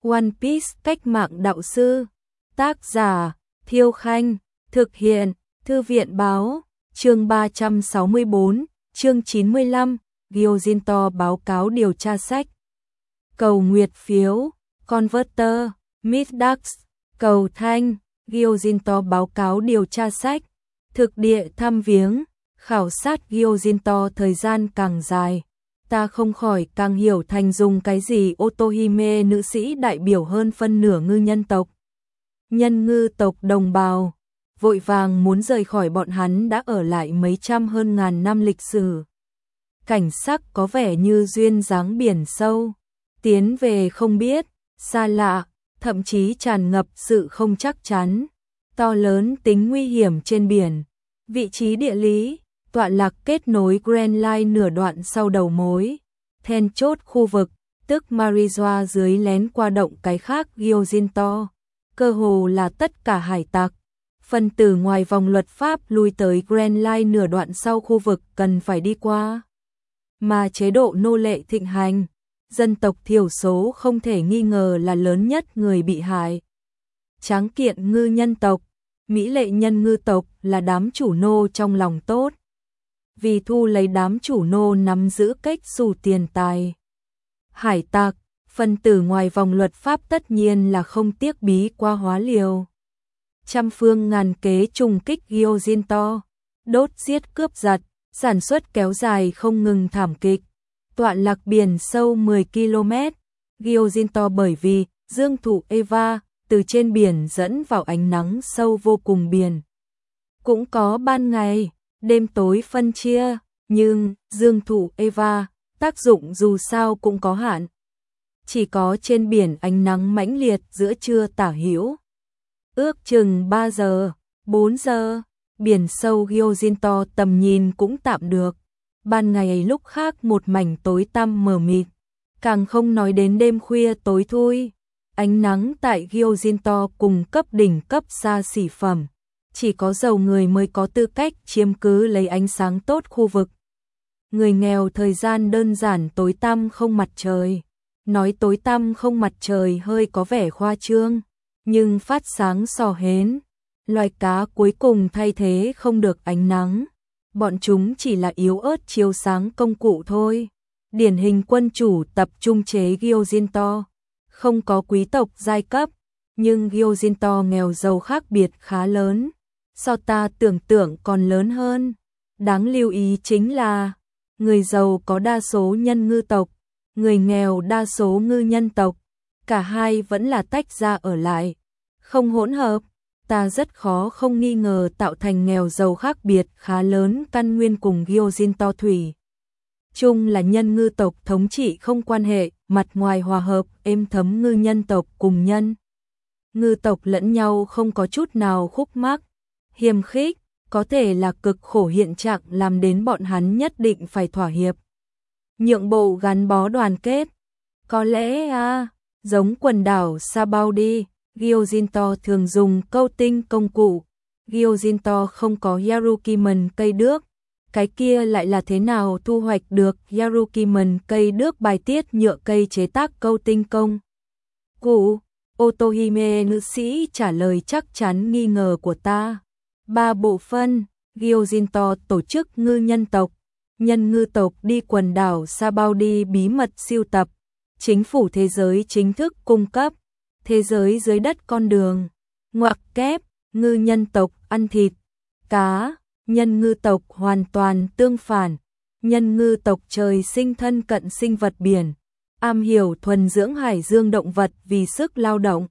One Piece cách mạng đạo sư. Tác giả Thiêu Khanh. Thực hiện Thư viện Báo. Chương 364, chương 95, Gyojinto báo cáo điều tra sách. Cầu nguyệt phiếu, Converter, Middax, cầu thanh, Gyojinto báo cáo điều tra sách. Thực địa thăm viếng, khảo sát Gyojinto thời gian càng dài. Ta không khỏi càng hiểu thành dùng cái gì Otohime nữ sĩ đại biểu hơn phân nửa ngư nhân tộc. Nhân ngư tộc đồng bào, vội vàng muốn rời khỏi bọn hắn đã ở lại mấy trăm hơn ngàn năm lịch sử. Cảnh sắc có vẻ như duyên dáng biển sâu, tiến về không biết, xa lạ, thậm chí tràn ngập sự không chắc chắn, to lớn tính nguy hiểm trên biển. Vị trí địa lý, tọa lạc kết nối Grand Line nửa đoạn sau đầu mối, then chốt khu vực, tức Marijoa dưới lén qua động cái khác Gyojinto, cơ hồ là tất cả hải tặc. Phân tử ngoài vòng luật pháp lui tới Grand Line nửa đoạn sau khu vực cần phải đi qua. Mà chế độ nô lệ thịnh hành, dân tộc thiểu số không thể nghi ngờ là lớn nhất người bị hại. Tráng kiện ngư nhân tộc, mỹ lệ nhân ngư tộc là đám chủ nô trong lòng tốt. Vì thu lấy đám chủ nô nắm giữ cách xù tiền tài. Hải tặc, phân tử ngoài vòng luật pháp tất nhiên là không tiếc bí qua hóa liều. Trăm phương ngàn kế trùng kích Gyojinto, đốt giết cướp giật, sản xuất kéo dài không ngừng thảm kịch. Tọa lạc biển sâu 10 km, Gyojinto bởi vì dương thụ Eva từ trên biển dẫn vào ánh nắng sâu vô cùng biển. Cũng có ban ngày, đêm tối phân chia, nhưng dương thụ Eva tác dụng dù sao cũng có hạn. Chỉ có trên biển ánh nắng mãnh liệt giữa trưa tả hữu. Ước chừng 3 giờ, 4 giờ, biển sâu Gyojinto tầm nhìn cũng tạm được. Ban ngày lúc khác một mảnh tối tăm mờ mịt, càng không nói đến đêm khuya tối thui. Ánh nắng tại Gyojinto cùng cấp đỉnh cấp xa xỉ phẩm, chỉ có giàu người mới có tư cách chiếm cứ lấy ánh sáng tốt khu vực. Người nghèo thời gian đơn giản tối tăm không mặt trời. Nói tối tăm không mặt trời hơi có vẻ khoa trương, nhưng phát sáng sò hến. Loài cá cuối cùng thay thế không được ánh nắng. Bọn chúng chỉ là yếu ớt chiếu sáng công cụ thôi. Điển hình quân chủ tập trung chế Gyojinto. Không có quý tộc giai cấp, nhưng Gyojinto nghèo giàu khác biệt khá lớn. So ta tưởng tượng còn lớn hơn. Đáng lưu ý chính là, người giàu có đa số nhân ngư tộc, người nghèo đa số ngư nhân tộc. Cả hai vẫn là tách ra ở lại, không hỗn hợp. Ta rất khó không nghi ngờ tạo thành nghèo giàu khác biệt khá lớn căn nguyên cùng Gyojinto thủy chung là nhân ngư tộc thống trị không quan hệ, mặt ngoài hòa hợp, êm thấm ngư nhân tộc cùng nhân ngư tộc lẫn nhau không có chút nào khúc mắc, hiềm khích, có thể là cực khổ hiện trạng làm đến bọn hắn nhất định phải thỏa hiệp. Nhượng bộ gắn bó đoàn kết. Có lẽ giống quần đảo Sabaudi, Gyojinto thường dùng câu tinh công cụ. Gyojinto không có Yarukimen cây đước. Cái kia lại là thế nào thu hoạch được Yarukimen cây đước bài tiết nhựa cây chế tác câu tinh công cụ? Otohime nữ sĩ trả lời chắc chắn nghi ngờ của ta. 3 bộ phân, Gyojinto tổ chức ngư nhân tộc. Nhân ngư tộc đi quần đảo Sabaudi bí mật siêu tập. Chính phủ thế giới chính thức cung cấp. Thế giới dưới đất con đường. Ngoặc kép, ngư nhân tộc ăn thịt, cá. Nhân ngư tộc hoàn toàn tương phản. Nhân ngư tộc trời sinh thân cận sinh vật biển. Am hiểu thuần dưỡng hải dương động vật vì sức lao động.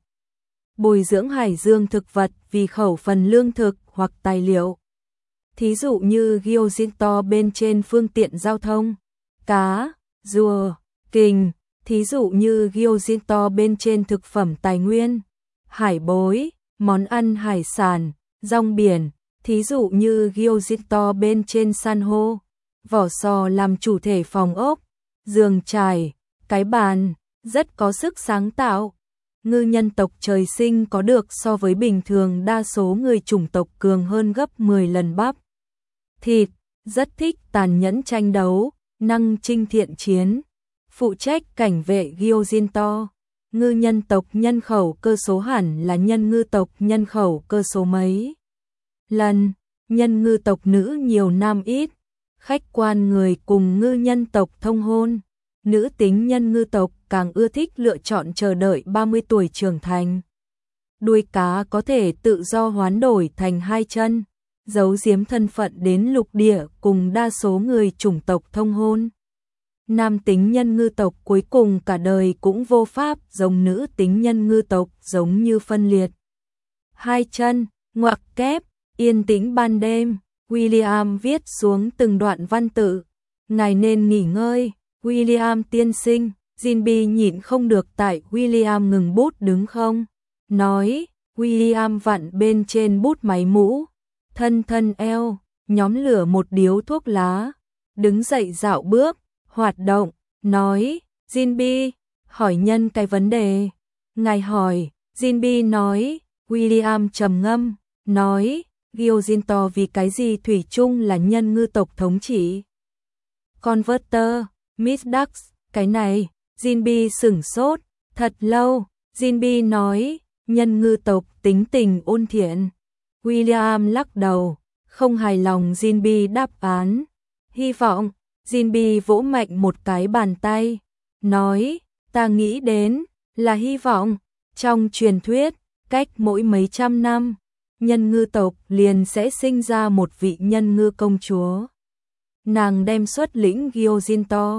Bồi dưỡng hải dương thực vật vì khẩu phần lương thực hoặc tài liệu. Thí dụ như Gyojinto bên trên phương tiện giao thông, cá, rùa, kình. Thí dụ như Gyojinto bên trên thực phẩm tài nguyên, hải bối, món ăn hải sản, rong biển. Thí dụ như Gyojinto bên trên san hô, vỏ sò làm chủ thể phòng ốc, giường trải, cái bàn, rất có sức sáng tạo. Ngư nhân tộc trời sinh có được so với bình thường đa số người chủng tộc cường hơn gấp 10 lần bắp. Thịt, rất thích tàn nhẫn tranh đấu, năng chinh thiện chiến. Phụ trách cảnh vệ Gyojinto. ngư nhân tộc nhân khẩu cơ số hẳn là nhân ngư tộc nhân khẩu cơ số mấy lần, nhân ngư tộc nữ nhiều nam ít, khách quan người cùng ngư nhân tộc thông hôn, nữ tính nhân ngư tộc càng ưa thích lựa chọn chờ đợi 30 tuổi trưởng thành. Đuôi cá có thể tự do hoán đổi thành hai chân, giấu giếm thân phận đến lục địa cùng đa số người chủng tộc thông hôn. Nam tính nhân ngư tộc cuối cùng cả đời cũng vô pháp giống nữ tính nhân ngư tộc giống như phân liệt. Hai chân, ngoặc kép, yên tĩnh ban đêm, William viết xuống từng đoạn văn tự. Ngài nên nghỉ ngơi, William tiên sinh, Jinbi nhịn không được tại William ngừng bút đứng không. Nói, William vặn bên trên bút máy mũ, thân eo, nhóm lửa một điếu thuốc lá, đứng dậy dạo bước, hoạt động, nói, Jinbi, hỏi nhân cái vấn đề. Ngài hỏi, Jinbi nói, William trầm ngâm, nói, Giozinto vì cái gì thủy chung là nhân ngư tộc thống trị. Converter, Miss Ducks, cái này, Jinbi sửng sốt, thật lâu, Jinbi nói, nhân ngư tộc tính tình ôn thiện. William lắc đầu, không hài lòng Jinbi đáp án. Hy vọng, Jinbi vỗ mạnh một cái bàn tay, nói, ta nghĩ đến, là hy vọng, trong truyền thuyết, cách mỗi mấy trăm năm, nhân ngư tộc liền sẽ sinh ra một vị nhân ngư công chúa. Nàng đem xuất lĩnh Giozinto.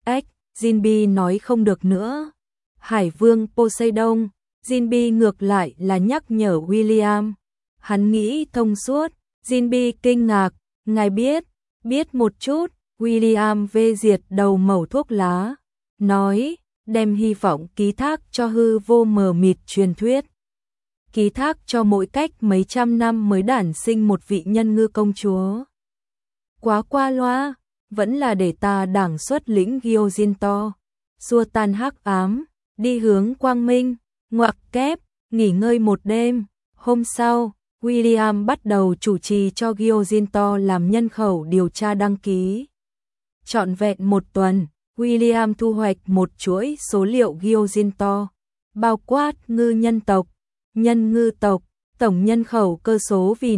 Jinbi nói không được nữa. Hải vương Poseidon, Jinbi ngược lại là nhắc nhở William. Hắn nghĩ thông suốt, Jinbi kinh ngạc, ngài biết một chút, William vê diệt đầu mẩu thuốc lá, nói, đem hy vọng ký thác cho hư vô mờ mịt truyền thuyết. Ký thác cho mỗi cách mấy trăm năm mới đản sinh một vị nhân ngư công chúa. Quá qua loa, vẫn là để ta đảng xuất lĩnh Giozinto, xua tan hắc ám, đi hướng quang minh, ngoặc kép, nghỉ ngơi một đêm. Hôm sau, William bắt đầu chủ trì cho Giozinto làm nhân khẩu điều tra đăng ký. Trọn vẹn một tuần, William thu hoạch một chuỗi số liệu Giozinto, bao quát ngư nhân tộc, nhân ngư tộc, tổng nhân khẩu cơ số vì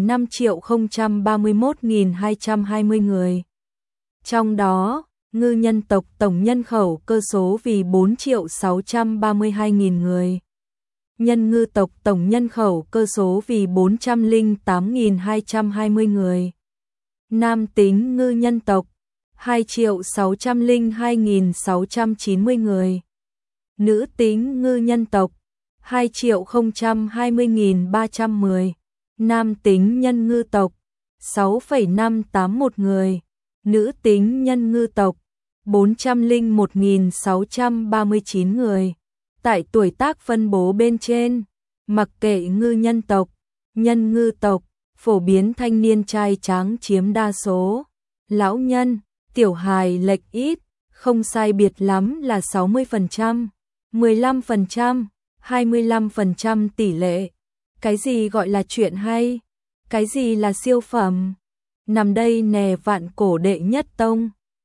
5.031.220 người. Trong đó, ngư nhân tộc tổng nhân khẩu cơ số vì 4.632.000 người. Nhân ngư tộc tổng nhân khẩu cơ số vì 408.220 người. Nam tính ngư nhân tộc 2.602.690 người. Nữ tính ngư nhân tộc 2.020.310. Nam tính nhân ngư tộc 6,581 người. Nữ tính nhân ngư tộc 401.639 người. Tại tuổi tác phân bố bên trên, mặc kệ ngư nhân tộc, nhân ngư tộc, phổ biến thanh niên trai tráng chiếm đa số. Lão nhân, tiểu hài lệch ít, không sai biệt lắm là 60%, 15%, 25% tỷ lệ. Cái gì gọi là chuyện hay? Cái gì là siêu phẩm? Nằm đây nè vạn cổ đệ nhất tông.